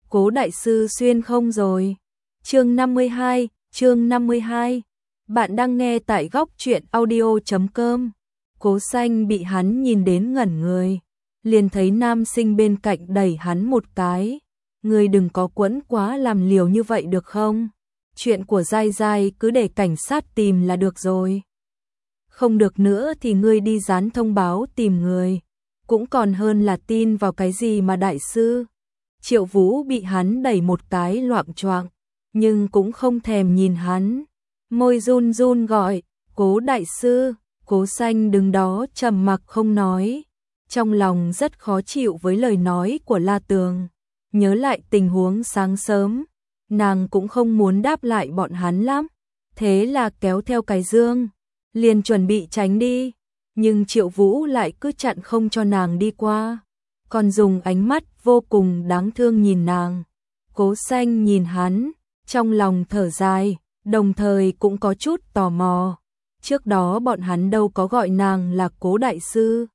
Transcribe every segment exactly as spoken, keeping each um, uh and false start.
Cố đại sư xuyên không rồi. Chương năm mươi hai, chương năm mươi hai. Bạn đang nghe tại góc truyện audio chấm com. Cố Xanh bị hắn nhìn đến ngẩn người, liền thấy nam sinh bên cạnh đẩy hắn một cái. Ngươi đừng có quẫn quá làm liều như vậy được không? Chuyện của Giai Giai cứ để cảnh sát tìm là được rồi. Không được nữa thì ngươi đi dán thông báo tìm người, cũng còn hơn là tin vào cái gì mà đại sư. Triệu Vũ bị hắn đẩy một cái loạng choạng, nhưng cũng không thèm nhìn hắn. Môi run run gọi, Cố đại sư. Cố Xanh đứng đó trầm mặc không nói, trong lòng rất khó chịu với lời nói của La Tường. Nhớ lại tình huống sáng sớm, nàng cũng không muốn đáp lại bọn hắn lắm, thế là kéo theo cái dương, liền chuẩn bị tránh đi, nhưng Triệu Vũ lại cứ chặn không cho nàng đi qua, còn dùng ánh mắt vô cùng đáng thương nhìn nàng. Cố Xanh nhìn hắn, trong lòng thở dài, đồng thời cũng có chút tò mò. Trước đó bọn hắn đâu có gọi nàng là Cố đại sư.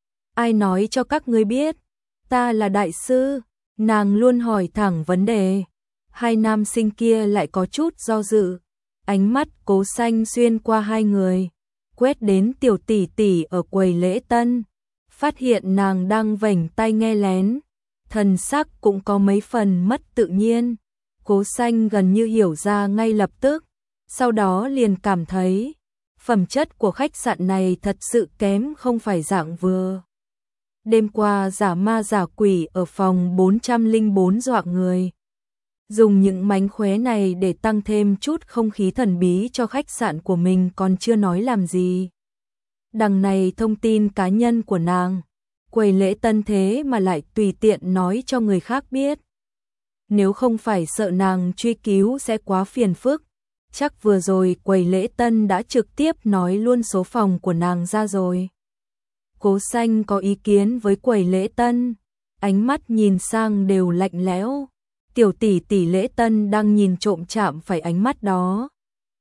Ai nói cho các ngươi biết? Ta là đại sư. Nàng luôn hỏi thẳng vấn đề. Hai nam sinh kia lại có chút do dự. Ánh mắt Cố Xanh xuyên qua hai người, quét đến tiểu tỷ tỷ ở quầy lễ tân, phát hiện nàng đang vểnh tai nghe lén, thần sắc cũng có mấy phần mất tự nhiên. Cố Xanh gần như hiểu ra ngay lập tức, sau đó liền cảm thấy phẩm chất của khách sạn này thật sự kém không phải dạng vừa. Đêm qua giả ma giả quỷ ở phòng bốn trăm lẻ bốn dọa người. Dùng những mánh khóe này để tăng thêm chút không khí thần bí cho khách sạn của mình còn chưa nói làm gì. Đằng này thông tin cá nhân của nàng, quầy lễ tân thế mà lại tùy tiện nói cho người khác biết. Nếu không phải sợ nàng truy cứu sẽ quá phiền phức, chắc vừa rồi quầy lễ tân đã trực tiếp nói luôn số phòng của nàng ra rồi. Cố Xanh có ý kiến với quầy lễ tân, ánh mắt nhìn sang đều lạnh lẽo. Tiểu tỷ tỷ lễ tân đang nhìn trộm chạm phải ánh mắt đó.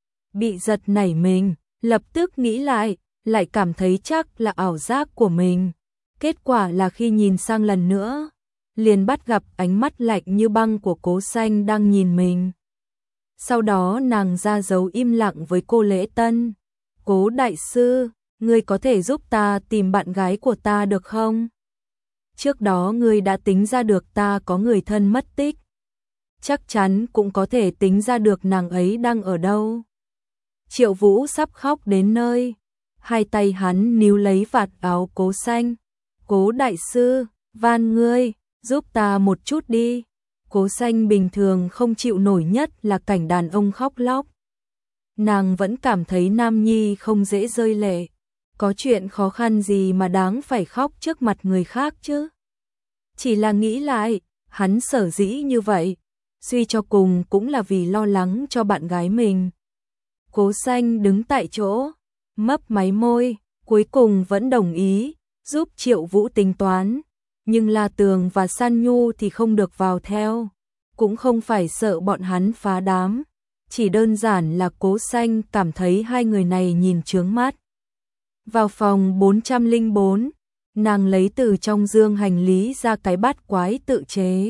Bị giật nảy mình, lập tức nghĩ lại, lại cảm thấy chắc là ảo giác của mình. Kết quả là khi nhìn sang lần nữa, liền bắt gặp ánh mắt lạnh như băng của Cố Xanh đang nhìn mình. Sau đó nàng ra dấu im lặng với cô lễ tân. Cố đại sư, ngươi có thể giúp ta tìm bạn gái của ta được không? Trước đó ngươi đã tính ra được ta có người thân mất tích. Chắc chắn cũng có thể tính ra được nàng ấy đang ở đâu. Triệu Vũ sắp khóc đến nơi. Hai tay hắn níu lấy vạt áo Cố Xanh. Cố đại sư, van ngươi, giúp ta một chút đi. Cố Xanh bình thường không chịu nổi nhất là cảnh đàn ông khóc lóc. Nàng vẫn cảm thấy nam nhi không dễ rơi lệ. Có chuyện khó khăn gì mà đáng phải khóc trước mặt người khác chứ? Chỉ là nghĩ lại, hắn sở dĩ như vậy, suy cho cùng cũng là vì lo lắng cho bạn gái mình. Cố Xanh đứng tại chỗ, mấp máy môi, cuối cùng vẫn đồng ý, giúp Triệu Vũ tính toán. Nhưng La Tường và San Nhu thì không được vào theo, cũng không phải sợ bọn hắn phá đám, chỉ đơn giản là Cố Xanh cảm thấy hai người này nhìn chướng mắt. Vào phòng bốn trăm lẻ bốn, nàng lấy từ trong dương hành lý ra cái bát quái tự chế.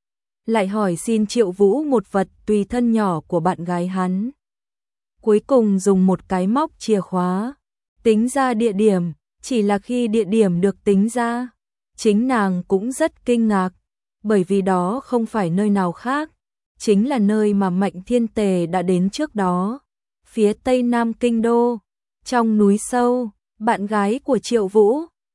Lại hỏi xin Triệu Vũ một vật tùy thân nhỏ của bạn gái hắn. Cuối cùng dùng một cái móc chìa khóa, tính ra địa điểm, chỉ là khi địa điểm được tính ra, chính nàng cũng rất kinh ngạc, bởi vì đó không phải nơi nào khác, chính là nơi mà Mạnh Thiên Tề đã đến trước đó, phía tây nam kinh đô, trong núi sâu. Bạn gái của Triệu Vũ,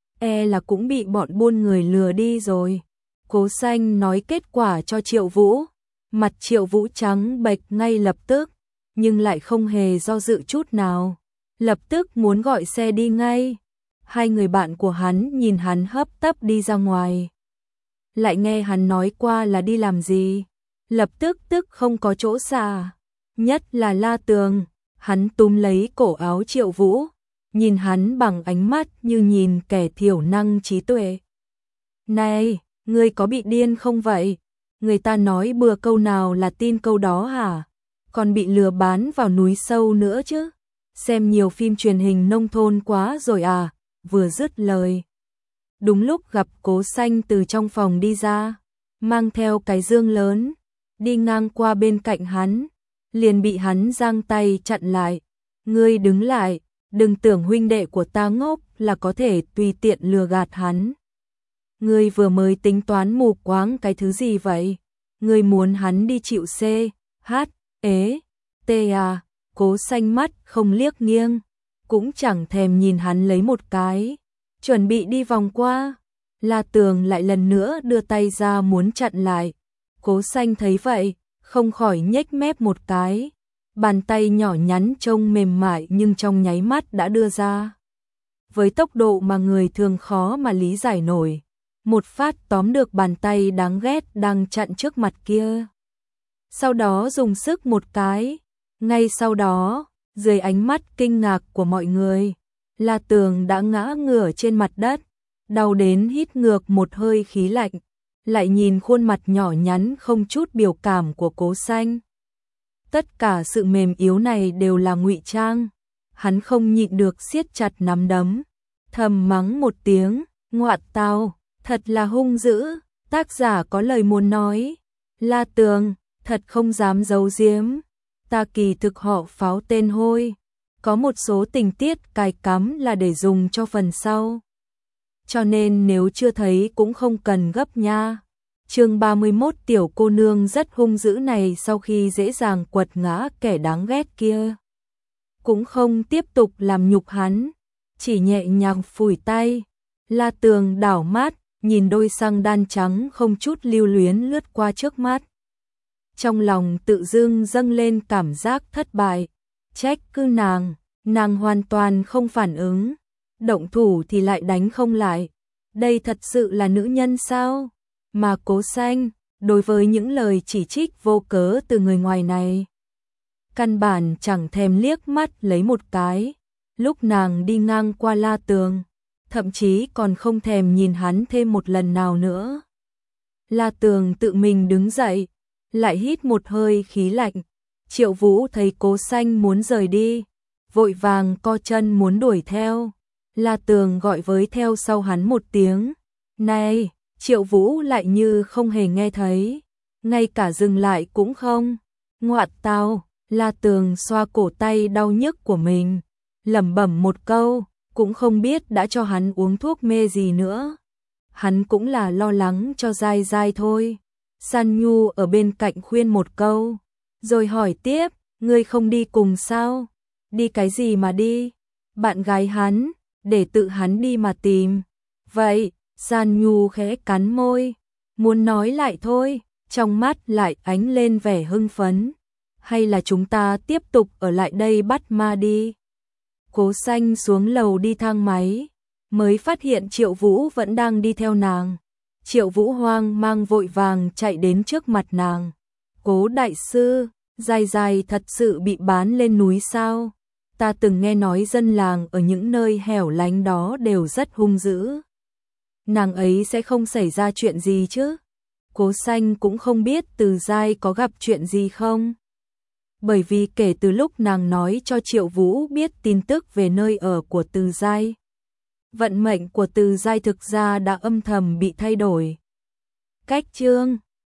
e là cũng bị bọn buôn người lừa đi rồi. Cố Xanh nói kết quả cho Triệu Vũ, mặt Triệu Vũ trắng bệch ngay lập tức, nhưng lại không hề do dự chút nào, lập tức muốn gọi xe đi ngay. Hai người bạn của hắn nhìn hắn hấp tấp đi ra ngoài, lại nghe hắn nói qua là đi làm gì, lập tức tức không có chỗ xả. Nhất là La Tường, hắn túm lấy cổ áo Triệu Vũ, nhìn hắn bằng ánh mắt như nhìn kẻ thiểu năng trí tuệ. Này, ngươi có bị điên không vậy? Người ta nói bừa câu nào là tin câu đó hả? Còn bị lừa bán vào núi sâu nữa chứ? Xem nhiều phim truyền hình nông thôn quá rồi à? Vừa dứt lời, đúng lúc gặp Cố Xanh từ trong phòng đi ra. mang theo cái dương lớn, đi ngang qua bên cạnh hắn, liền bị hắn giang tay chặn lại. Ngươi đứng lại, đừng tưởng huynh đệ của ta ngốc là có thể tùy tiện lừa gạt hắn. Ngươi vừa mới tính toán mù quáng cái thứ gì vậy? Ngươi muốn hắn đi chịu C, H, ế, T à? Cố Xanh mắt không liếc nghiêng, cũng chẳng thèm nhìn hắn lấy một cái, chuẩn bị đi vòng qua. La Tường lại lần nữa đưa tay ra muốn chặn lại. Cố Xanh thấy vậy, không khỏi nhếch mép một cái. Bàn tay nhỏ nhắn trông mềm mại nhưng trong nháy mắt đã đưa ra. Với tốc độ mà người thường khó mà lý giải nổi, một phát tóm được bàn tay đáng ghét đang chặn trước mặt kia. Sau đó dùng sức một cái, ngay sau đó, dưới ánh mắt kinh ngạc của mọi người, La Tường đã ngã ngửa trên mặt đất, đau đến hít ngược một hơi khí lạnh, lại nhìn khuôn mặt nhỏ nhắn không chút biểu cảm của Cố Xanh. Tất cả sự mềm yếu này đều là ngụy trang, hắn không nhịn được siết chặt nắm đấm, thầm mắng một tiếng, ngoạ tào, thật là hung dữ. Tác giả có lời muốn nói, La Tường, thật không dám giấu giếm, ta kỳ thực họ Pháo tên hôi, có một số tình tiết cài cắm là để dùng cho phần sau. Cho nên nếu chưa thấy cũng không cần gấp nha. Chương ba mươi mốt tiểu cô nương rất hung dữ này sau khi dễ dàng quật ngã kẻ đáng ghét kia, cũng không tiếp tục làm nhục hắn, chỉ nhẹ nhàng phủi tay. La Tường đảo mắt, nhìn đôi răng đan trắng không chút lưu luyến lướt qua trước mắt. Trong lòng tự dưng dâng lên cảm giác thất bại, trách cứ nàng, nàng hoàn toàn không phản ứng, động thủ thì lại đánh không lại. Đây thật sự là nữ nhân sao? Mà Cố Xanh, đối với những lời chỉ trích vô cớ từ người ngoài này, căn bản chẳng thèm liếc mắt lấy một cái. Lúc nàng đi ngang qua La Tường, thậm chí còn không thèm nhìn hắn thêm một lần nào nữa. La Tường tự mình đứng dậy, lại hít một hơi khí lạnh. Triệu Vũ thấy Cố Xanh muốn rời đi, vội vàng co chân muốn đuổi theo. La Tường gọi với theo sau hắn một tiếng, này. Triệu Vũ lại như không hề nghe thấy, ngay cả dừng lại cũng không. Ngoạ tào, La Tường xoa cổ tay đau nhức của mình, lẩm bẩm một câu, cũng không biết đã cho hắn uống thuốc mê gì nữa. Hắn cũng là lo lắng cho dai dai thôi. San Nhu ở bên cạnh khuyên một câu, rồi hỏi tiếp, ngươi không đi cùng sao? Đi cái gì mà đi? Bạn gái hắn, để tự hắn đi mà tìm. Vậy, San Nhu khẽ cắn môi, muốn nói lại thôi, trong mắt lại ánh lên vẻ hưng phấn. Hay là chúng ta tiếp tục ở lại đây bắt ma đi? Cố Xanh xuống lầu đi thang máy, mới phát hiện Triệu Vũ vẫn đang đi theo nàng. Triệu Vũ hoang mang vội vàng chạy đến trước mặt nàng. Cố đại sư, Dài Dài thật sự bị bán lên núi sao? Ta từng nghe nói dân làng ở những nơi hẻo lánh đó đều rất hung dữ. Nàng ấy sẽ không xảy ra chuyện gì chứ? Cố Xanh cũng không biết Từ Giai có gặp chuyện gì không. Bởi vì kể từ lúc nàng nói cho Triệu Vũ biết tin tức về nơi ở của Từ Giai, vận mệnh của Từ Giai thực ra đã âm thầm bị thay đổi. Cách chương